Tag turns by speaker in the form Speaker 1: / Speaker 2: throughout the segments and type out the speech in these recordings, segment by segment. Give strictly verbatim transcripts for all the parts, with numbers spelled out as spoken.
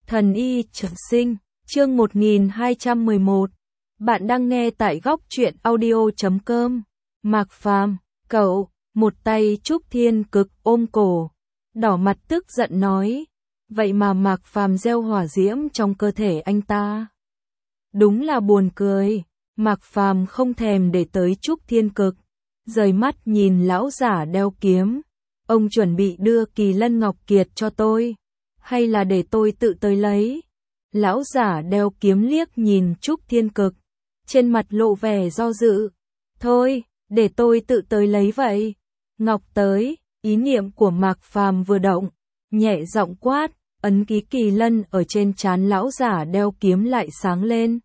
Speaker 1: Thần y trường sinh, chương một nghìn hai trăm mười một. Bạn đang nghe tại góc truyện audio chấm com. Mạc Phàm, cậu, một tay Trúc Thiên Cực ôm cổ, đỏ mặt tức giận nói. Vậy mà Mạc Phàm gieo hỏa diễm trong cơ thể anh ta. Đúng là buồn cười, Mạc Phàm không thèm để tới Trúc Thiên Cực, rời mắt nhìn lão giả đeo kiếm. Ông chuẩn bị đưa Kỳ Lân Ngọc Kiệt cho tôi, hay là để tôi tự tới lấy? Lão giả đeo kiếm liếc nhìn Trúc Thiên Cực, trên mặt lộ vẻ do dự. Thôi, để tôi tự tới lấy vậy. Ngọc tới, ý niệm của Mạc Phàm vừa động, nhẹ giọng quát, ấn ký Kỳ Lân ở trên trán lão giả đeo kiếm lại sáng lên.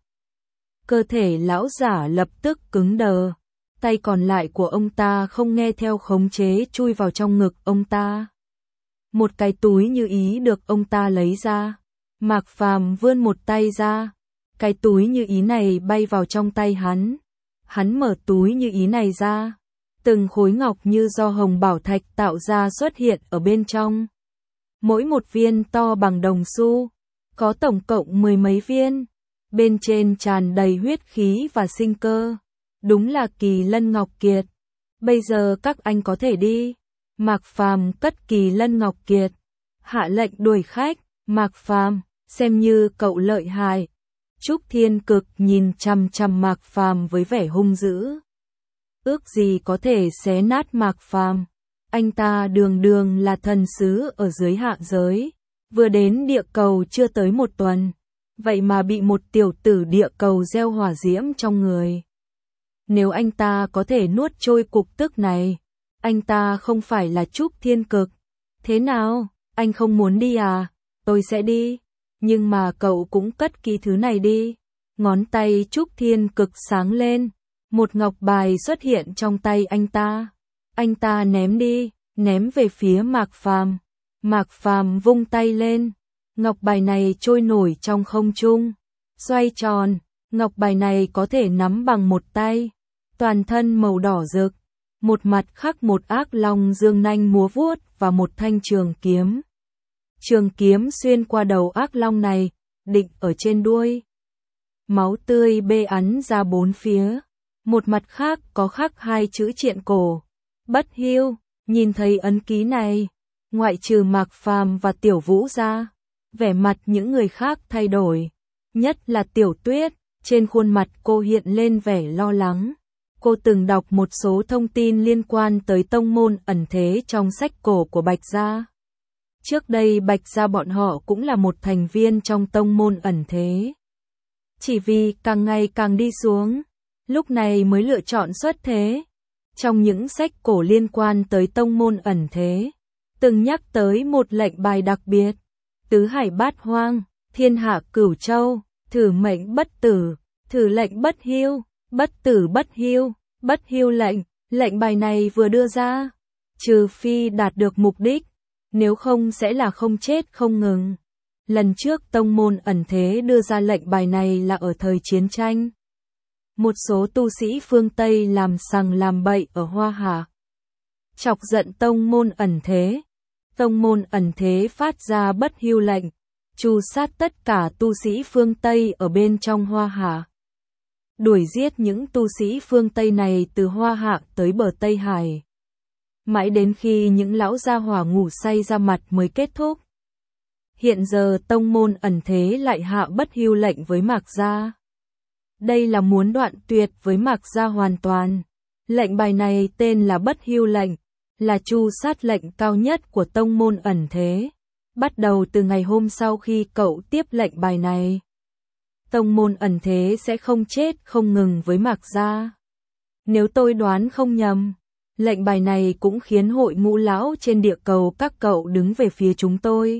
Speaker 1: Cơ thể lão giả lập tức cứng đờ, tay còn lại của ông ta không nghe theo khống chế chui vào trong ngực ông ta. Một cái túi như ý được ông ta lấy ra. Mạc Phàm vươn một tay ra, cái túi như ý này bay vào trong tay hắn. Hắn mở túi như ý này ra, từng khối ngọc như do hồng bảo thạch tạo ra xuất hiện ở bên trong. Mỗi một viên to bằng đồng xu, có tổng cộng mười mấy viên, bên trên tràn đầy huyết khí và sinh cơ. Đúng là Kỳ Lân Ngọc Kiệt. Bây giờ các anh có thể đi. Mạc Phàm cất Kỳ Lân Ngọc Kiệt, hạ lệnh đuổi khách. Mạc Phàm, xem như cậu lợi hại. Trúc Thiên Cực nhìn chằm chằm Mạc Phàm với vẻ hung dữ. Ước gì có thể xé nát Mạc Phàm. Anh ta đường đường là thần sứ ở dưới hạ giới, vừa đến địa cầu chưa tới một tuần, vậy mà bị một tiểu tử địa cầu gieo hỏa diễm trong người. Nếu anh ta có thể nuốt trôi cục tức này, anh ta không phải là Trúc Thiên Cực. Thế nào, anh không muốn đi à? Tôi sẽ đi, nhưng mà cậu cũng cất kỹ thứ này đi. Ngón tay Trúc Thiên Cực sáng lên, một ngọc bài xuất hiện trong tay anh ta. Anh ta ném đi, ném về phía Mạc Phàm. Mạc Phàm vung tay lên, ngọc bài này trôi nổi trong không trung, xoay tròn. Ngọc bài này có thể nắm bằng một tay, toàn thân màu đỏ rực, một mặt khắc một ác long dương nanh múa vuốt và một thanh trường kiếm. Trường kiếm xuyên qua đầu ác long này, định ở trên đuôi. Máu tươi bê ắn ra bốn phía, một mặt khác có khắc hai chữ triện cổ, bất hiu. Nhìn thấy ấn ký này, ngoại trừ Mạc Phàm và Tiểu Vũ ra, vẻ mặt những người khác thay đổi, nhất là Tiểu Tuyết, trên khuôn mặt cô hiện lên vẻ lo lắng. Cô từng đọc một số thông tin liên quan tới tông môn ẩn thế trong sách cổ của Bạch Gia. Trước đây Bạch Gia bọn họ cũng là một thành viên trong tông môn ẩn thế. Chỉ vì càng ngày càng đi xuống, lúc này mới lựa chọn xuất thế. Trong những sách cổ liên quan tới tông môn ẩn thế, từng nhắc tới một lệnh bài đặc biệt. Tứ hải bát hoang, thiên hạ cửu châu, thử mệnh bất tử, thử lệnh bất hiu, bất tử bất hiu, bất hiu lệnh. Lệnh bài này vừa đưa ra, trừ phi đạt được mục đích, nếu không sẽ là không chết không ngừng. Lần trước tông môn ẩn thế đưa ra lệnh bài này là ở thời chiến tranh. Một số tu sĩ phương Tây làm sằng làm bậy ở Hoa Hạ, chọc giận tông môn ẩn thế. Tông môn ẩn thế phát ra bất hiu lệnh, tru sát tất cả tu sĩ phương Tây ở bên trong Hoa Hạ. Đuổi giết những tu sĩ phương Tây này từ Hoa Hạ tới bờ Tây Hải. Mãi đến khi những lão gia hỏa ngủ say ra mặt mới kết thúc. Hiện giờ tông môn ẩn thế lại hạ bất hiu lệnh với Mạc Gia. Đây là muốn đoạn tuyệt với Mạc Gia hoàn toàn. Lệnh bài này tên là bất hiu lệnh, là tru sát lệnh cao nhất của tông môn ẩn thế. Bắt đầu từ ngày hôm sau khi cậu tiếp lệnh bài này, tông môn ẩn thế sẽ không chết không ngừng với Mạc Gia. Nếu tôi đoán không nhầm, lệnh bài này cũng khiến hội ngũ lão trên địa cầu các cậu đứng về phía chúng tôi.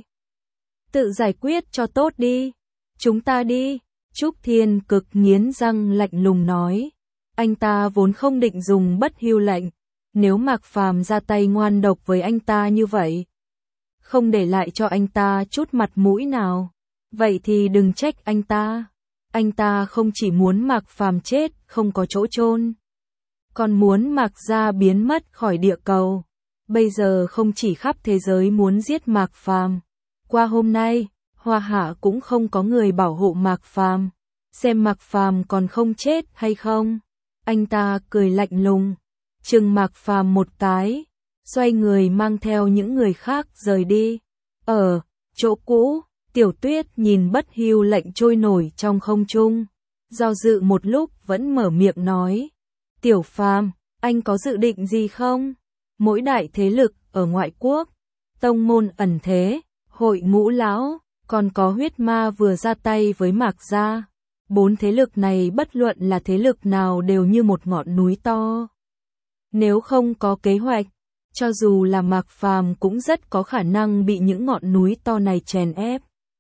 Speaker 1: Tự giải quyết cho tốt đi. Chúng ta đi. Trúc Thiên Cực nghiến răng lạnh lùng nói. Anh ta vốn không định dùng bất hiu lệnh. Nếu Mạc Phàm ra tay ngoan độc với anh ta như vậy, không để lại cho anh ta chút mặt mũi nào, vậy thì đừng trách anh ta. Anh ta không chỉ muốn Mạc Phàm chết không có chỗ chôn, còn muốn Mạc Gia biến mất khỏi địa cầu. Bây giờ không chỉ khắp thế giới muốn giết Mạc Phàm. Qua hôm nay, Hoa Hạ cũng không có người bảo hộ Mạc Phàm, xem Mạc Phàm còn không chết hay không. Anh ta cười lạnh lùng, chừng Mạc Phàm một cái, xoay người mang theo những người khác rời đi. Ở chỗ cũ, Tiểu Tuyết nhìn Bất Hưu Lệnh trôi nổi trong không trung, do dự một lúc vẫn mở miệng nói, Tiểu Phàm, anh có dự định gì không? Mỗi đại thế lực ở ngoại quốc, tông môn ẩn thế, hội ngũ lão, còn có huyết ma vừa ra tay với Mạc gia. Bốn thế lực này bất luận là thế lực nào đều như một ngọn núi to. Nếu không có kế hoạch, cho dù là Mạc Phàm cũng rất có khả năng bị những ngọn núi to này chèn ép.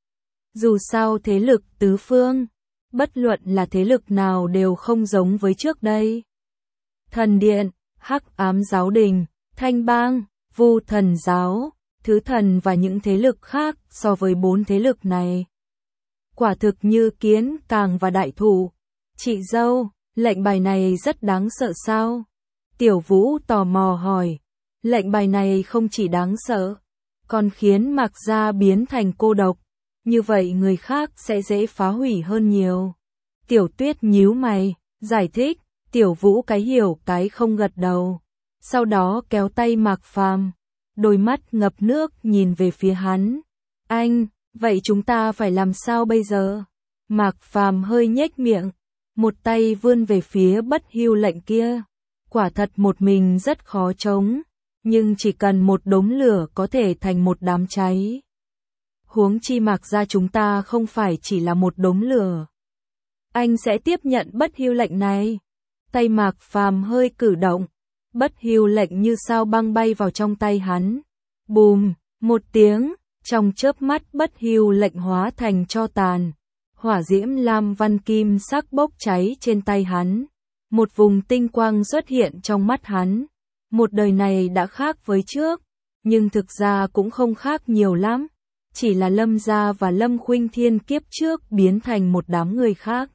Speaker 1: Dù sao thế lực tứ phương, bất luận là thế lực nào đều không giống với trước đây. Thần Điện, Hắc Ám Giáo Đình, Thanh Bang, Vu Thần Giáo, Thứ Thần và những thế lực khác so với bốn thế lực này. Quả thực như kiến càng và đại thụ. Chị dâu, lệnh bài này rất đáng sợ sao? Tiểu Vũ tò mò hỏi. Lệnh bài này không chỉ đáng sợ, còn khiến Mạc gia biến thành cô độc. Như vậy người khác sẽ dễ phá hủy hơn nhiều. Tiểu Tuyết nhíu mày, giải thích. Tiểu Vũ cái hiểu cái không gật đầu. Sau đó kéo tay Mạc Phàm, đôi mắt ngập nước nhìn về phía hắn. Anh, vậy chúng ta phải làm sao bây giờ? Mạc Phàm hơi nhếch miệng, một tay vươn về phía Bất Hưu Lệnh kia. Quả thật một mình rất khó chống, nhưng chỉ cần một đống lửa có thể thành một đám cháy. Huống chi Mạc gia chúng ta không phải chỉ là một đống lửa. Anh sẽ tiếp nhận Bất Hưu Lệnh này. Tay Mạc Phàm hơi cử động, Bất Hưu Lệnh như sao băng bay vào trong tay hắn. Bùm, một tiếng, trong chớp mắt Bất Hưu Lệnh hóa thành tro tàn. Hỏa diễm lam văn kim sắc bốc cháy trên tay hắn. Một vùng tinh quang xuất hiện trong mắt hắn. Một đời này đã khác với trước, nhưng thực ra cũng không khác nhiều lắm. Chỉ là Lâm gia và Lâm Khuynh Thiên kiếp trước biến thành một đám người khác.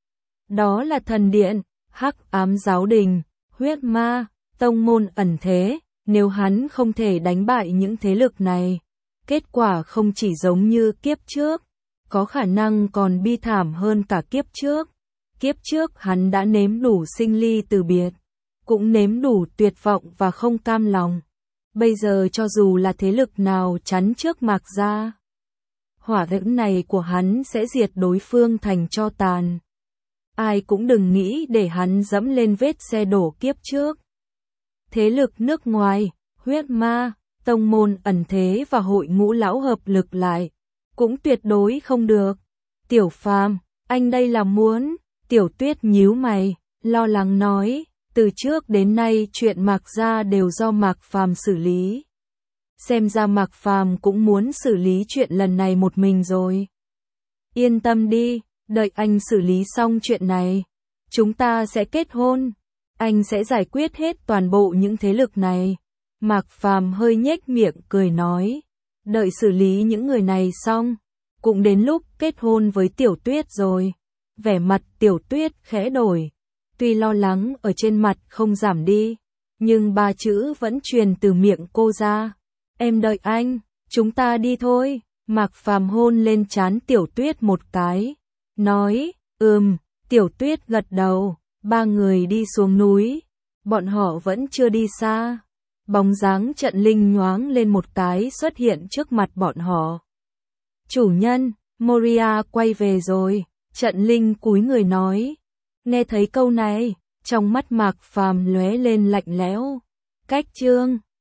Speaker 1: Đó là Thần Điện, Hắc Ám Giáo Đình, huyết ma, tông môn ẩn thế. Nếu hắn không thể đánh bại những thế lực này, kết quả không chỉ giống như kiếp trước, có khả năng còn bi thảm hơn cả kiếp trước. Kiếp trước hắn đã nếm đủ sinh ly từ biệt, cũng nếm đủ tuyệt vọng và không cam lòng. Bây giờ cho dù là thế lực nào chắn trước Mạc gia, hỏa diễm này của hắn sẽ diệt đối phương thành tro tàn. Ai cũng đừng nghĩ để hắn dẫm lên vết xe đổ kiếp trước. Thế lực nước ngoài, huyết ma, tông môn ẩn thế và hội ngũ lão hợp lực lại, cũng tuyệt đối không được. Tiểu Phàm, anh đây là muốn... Tiểu Tuyết nhíu mày, lo lắng nói, từ trước đến nay chuyện Mạc gia đều do Mạc Phàm xử lý. Xem ra Mạc Phàm cũng muốn xử lý chuyện lần này một mình rồi. Yên tâm đi, đợi anh xử lý xong chuyện này, chúng ta sẽ kết hôn. Anh sẽ giải quyết hết toàn bộ những thế lực này. Mạc Phàm hơi nhếch miệng cười nói, đợi xử lý những người này xong, cũng đến lúc kết hôn với Tiểu Tuyết rồi. Vẻ mặt Tiểu Tuyết khẽ đổi, tuy lo lắng ở trên mặt không giảm đi, nhưng ba chữ vẫn truyền từ miệng cô ra. Em đợi anh, chúng ta đi thôi. Mạc Phàm hôn lên trán Tiểu Tuyết một cái, nói, ừm. Tiểu Tuyết gật đầu. Ba người đi xuống núi, bọn họ vẫn chưa đi xa. Bóng dáng Trận Linh nhoáng lên một cái xuất hiện trước mặt bọn họ. Chủ nhân, Moria quay về rồi. Trận Linh cúi người nói. Nghe thấy câu này, trong mắt Mạc Phàm lóe lên lạnh lẽo. Cách chương